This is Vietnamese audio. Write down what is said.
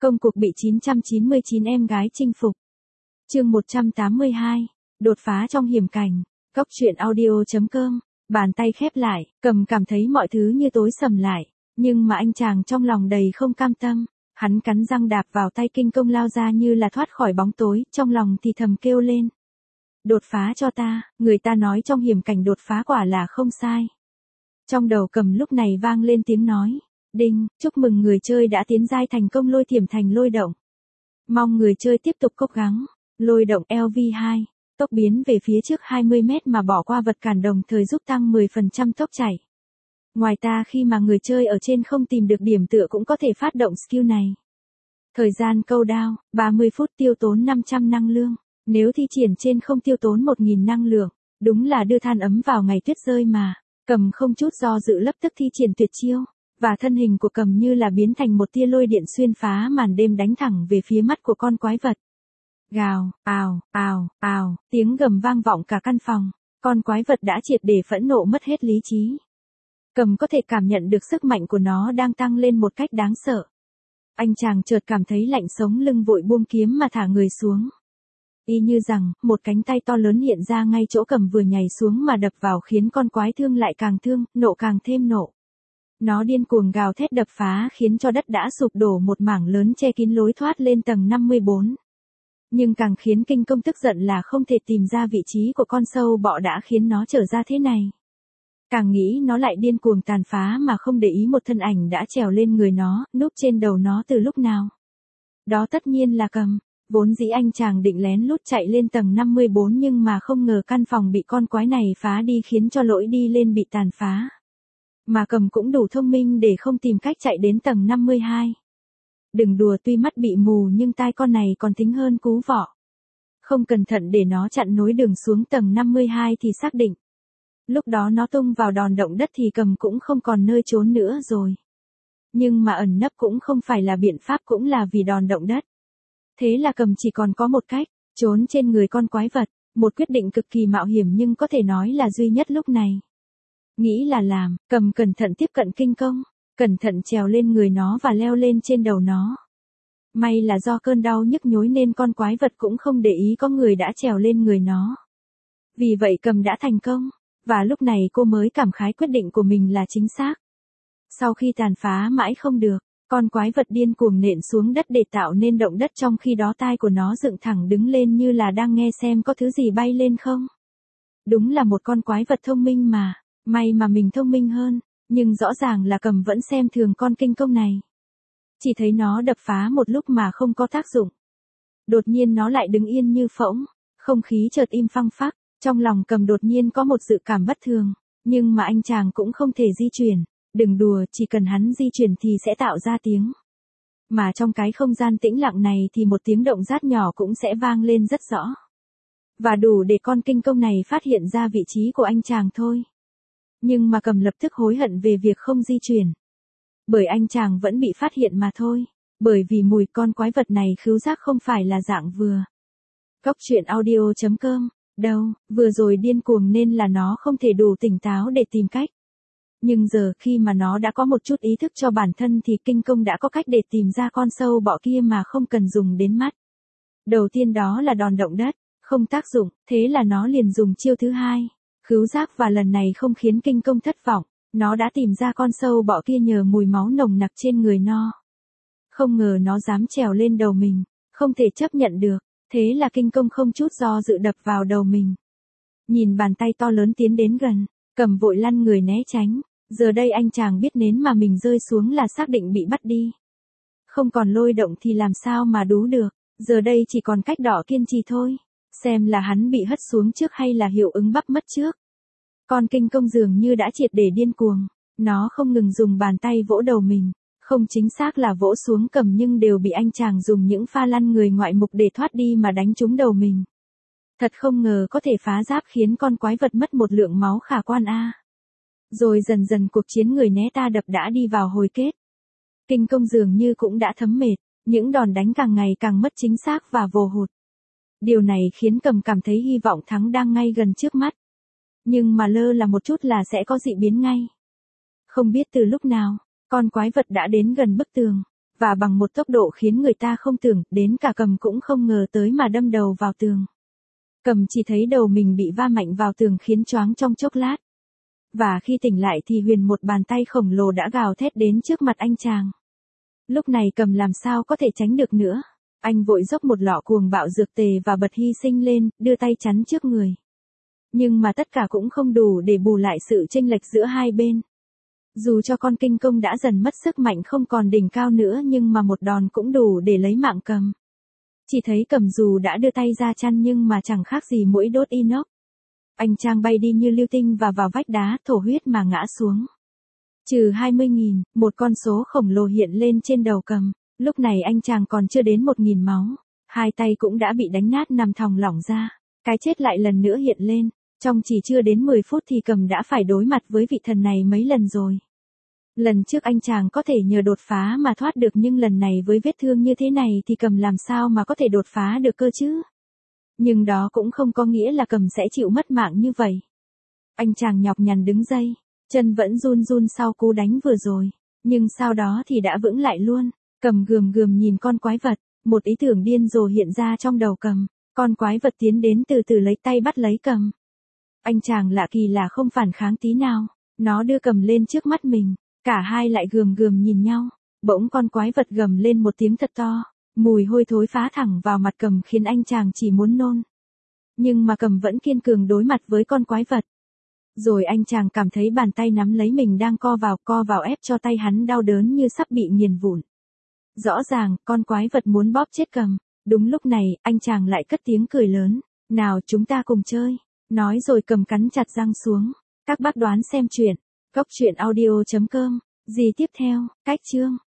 Công cuộc bị 999 em gái chinh phục. Chương 182. Đột phá trong hiểm cảnh. Cốc truyện audio.com. Bàn tay khép lại, Cầm cảm thấy mọi thứ như tối sầm lại, nhưng mà anh chàng trong lòng đầy không cam tâm. Hắn cắn răng đạp vào tay kinh công lao ra như là thoát khỏi bóng tối, trong lòng thì thầm kêu lên. Đột phá cho ta, người ta nói trong hiểm cảnh đột phá quả là không sai. Trong đầu Cầm lúc này vang lên tiếng nói. Đinh, chúc mừng người chơi đã tiến giai thành công lôi thiểm thành lôi động. Mong người chơi tiếp tục cố gắng. Lôi động LV2, tốc biến về phía trước 20 mét mà bỏ qua vật cản đồng thời giúp tăng 10% tốc chạy. Ngoài ra khi mà người chơi ở trên không tìm được điểm tựa cũng có thể phát động skill này. Thời gian cooldown, 30 phút tiêu tốn 500 năng lượng. Nếu thi triển trên không tiêu tốn 1000 năng lượng, đúng là đưa than ấm vào ngày tuyết rơi mà. Cầm không chút do dự lập tức thi triển tuyệt chiêu. Và thân hình của Cầm như là biến thành một tia lôi điện xuyên phá màn đêm đánh thẳng về phía mắt của con quái vật. Gào, ào, ào, ào, tiếng gầm vang vọng cả căn phòng. Con quái vật đã triệt để phẫn nộ mất hết lý trí. Cầm có thể cảm nhận được sức mạnh của nó đang tăng lên một cách đáng sợ. Anh chàng chợt cảm thấy lạnh sống lưng vội buông kiếm mà thả người xuống. Y như rằng, một cánh tay to lớn hiện ra ngay chỗ Cầm vừa nhảy xuống mà đập vào khiến con quái thương lại càng thương, nộ càng thêm nộ. Nó điên cuồng gào thét đập phá khiến cho đất đã sụp đổ một mảng lớn che kín lối thoát lên tầng 54. Nhưng càng khiến kinh công tức giận là không thể tìm ra vị trí của con sâu bọ đã khiến nó trở ra thế này. Càng nghĩ nó lại điên cuồng tàn phá mà không để ý một thân ảnh đã trèo lên người nó, núp trên đầu nó từ lúc nào. Đó tất nhiên là Cầm, vốn dĩ anh chàng định lén lút chạy lên tầng 54 nhưng mà không ngờ căn phòng bị con quái này phá đi khiến cho lối đi lên bị tàn phá. Mà Cầm cũng đủ thông minh để không tìm cách chạy đến tầng 52. Đừng đùa, tuy mắt bị mù nhưng tai con này còn thính hơn cú vọ. Không cẩn thận để nó chặn nối đường xuống tầng 52 thì xác định. Lúc đó nó tung vào đòn động đất thì Cầm cũng không còn nơi trốn nữa rồi. Nhưng mà ẩn nấp cũng không phải là biện pháp, cũng là vì đòn động đất. Thế là Cầm chỉ còn có một cách, trốn trên người con quái vật. Một quyết định cực kỳ mạo hiểm nhưng có thể nói là duy nhất lúc này. Nghĩ là làm, Cầm cẩn thận tiếp cận kinh công, cẩn thận trèo lên người nó và leo lên trên đầu nó. May là do cơn đau nhức nhối nên con quái vật cũng không để ý có người đã trèo lên người nó. Vì vậy Cầm đã thành công, và lúc này cô mới cảm khái quyết định của mình là chính xác. Sau khi tàn phá mãi không được, con quái vật điên cuồng nện xuống đất để tạo nên động đất, trong khi đó tai của nó dựng thẳng đứng lên như là đang nghe xem có thứ gì bay lên không. Đúng là một con quái vật thông minh mà. May mà mình thông minh hơn, nhưng rõ ràng là Cầm vẫn xem thường con kinh công này. Chỉ thấy nó đập phá một lúc mà không có tác dụng. Đột nhiên nó lại đứng yên như phỗng, không khí chợt im phăng phắc, trong lòng Cầm đột nhiên có một dự cảm bất thường, nhưng mà anh chàng cũng không thể di chuyển, đừng đùa, chỉ cần hắn di chuyển thì sẽ tạo ra tiếng. Mà trong cái không gian tĩnh lặng này thì một tiếng động rát nhỏ cũng sẽ vang lên rất rõ. Và đủ để con kinh công này phát hiện ra vị trí của anh chàng thôi. Nhưng mà Cầm lập tức hối hận về việc không di chuyển. Bởi anh chàng vẫn bị phát hiện mà thôi. Bởi vì mùi con quái vật này khứu giác không phải là dạng vừa. Cốc truyện audio.com. Đâu, vừa rồi điên cuồng nên là nó không thể đủ tỉnh táo để tìm cách. Nhưng giờ khi mà nó đã có một chút ý thức cho bản thân thì kinh công đã có cách để tìm ra con sâu bọ kia mà không cần dùng đến mắt. Đầu tiên đó là đòn động đất, không tác dụng, thế là nó liền dùng chiêu thứ hai. Khứu giác, và lần này không khiến kinh công thất vọng, nó đã tìm ra con sâu bọ kia nhờ mùi máu nồng nặc trên người nó. Không ngờ nó dám trèo lên đầu mình, không thể chấp nhận được, thế là kinh công không chút do dự đập vào đầu mình. Nhìn bàn tay to lớn tiến đến gần, Cầm vội lăn người né tránh, giờ đây anh chàng biết nến mà mình rơi xuống là xác định bị bắt đi. Không còn lôi động thì làm sao mà đú được, giờ đây chỉ còn cách đỏ kiên trì thôi. Xem là hắn bị hất xuống trước hay là hiệu ứng bắp mất trước. Con kinh công dường như đã triệt để điên cuồng. Nó không ngừng dùng bàn tay vỗ đầu mình. Không chính xác là vỗ xuống Cầm nhưng đều bị anh chàng dùng những pha lăn người ngoại mục để thoát đi mà đánh trúng đầu mình. Thật không ngờ có thể phá giáp khiến con quái vật mất một lượng máu khả quan a. Rồi dần dần cuộc chiến người né ta đập đã đi vào hồi kết. Kinh công dường như cũng đã thấm mệt. Những đòn đánh càng ngày càng mất chính xác và vồ hụt. Điều này khiến Cầm cảm thấy hy vọng thắng đang ngay gần trước mắt. Nhưng mà lơ là một chút là sẽ có dị biến ngay. Không biết từ lúc nào, con quái vật đã đến gần bức tường, và bằng một tốc độ khiến người ta không tưởng, đến cả Cầm cũng không ngờ tới mà đâm đầu vào tường. Cầm chỉ thấy đầu mình bị va mạnh vào tường khiến choáng trong chốc lát. Và khi tỉnh lại thì huyền một bàn tay khổng lồ đã gào thét đến trước mặt anh chàng. Lúc này Cầm làm sao có thể tránh được nữa. Anh vội dốc một lọ cuồng bạo dược tề và bật hy sinh lên, đưa tay chắn trước người. Nhưng mà tất cả cũng không đủ để bù lại sự chênh lệch giữa hai bên. Dù cho con kinh công đã dần mất sức mạnh không còn đỉnh cao nữa nhưng mà một đòn cũng đủ để lấy mạng Cầm. Chỉ thấy Cầm dù đã đưa tay ra chăn nhưng mà chẳng khác gì muỗi đốt inox. Anh chàng bay đi như lưu tinh và vào vách đá thổ huyết mà ngã xuống. Trừ 20.000, một con số khổng lồ hiện lên trên đầu Cầm. Lúc này anh chàng còn chưa đến 1.000 máu. Hai tay cũng đã bị đánh nát nằm thòng lỏng ra. Cái chết lại lần nữa hiện lên. Trong chỉ chưa đến 10 phút thì Cầm đã phải đối mặt với vị thần này mấy lần rồi. Lần trước anh chàng có thể nhờ đột phá mà thoát được nhưng lần này với vết thương như thế này thì Cầm làm sao mà có thể đột phá được cơ chứ? Nhưng đó cũng không có nghĩa là Cầm sẽ chịu mất mạng như vậy. Anh chàng nhọc nhằn đứng dậy, chân vẫn run run sau cú đánh vừa rồi, nhưng sau đó thì đã vững lại luôn. Cầm gườm gườm nhìn con quái vật, một ý tưởng điên rồ hiện ra trong đầu Cầm. Con quái vật tiến đến từ từ lấy tay bắt lấy Cầm. Anh chàng lạ kỳ là không phản kháng tí nào, nó đưa Cầm lên trước mắt mình, cả hai lại gườm gườm nhìn nhau. Bỗng con quái vật gầm lên một tiếng thật to, mùi hôi thối phá thẳng vào mặt Cầm khiến anh chàng chỉ muốn nôn. Nhưng mà Cầm vẫn kiên cường đối mặt với con quái vật. Rồi anh chàng cảm thấy bàn tay nắm lấy mình đang co vào ép cho tay hắn đau đớn như sắp bị nghiền vụn. Rõ ràng, con quái vật muốn bóp chết Cầm. Đúng lúc này, anh chàng lại cất tiếng cười lớn. Nào chúng ta cùng chơi. Nói rồi Cầm cắn chặt răng xuống. Các bác đoán xem chuyện. Góc truyện audio.com. Gì tiếp theo, cách chương.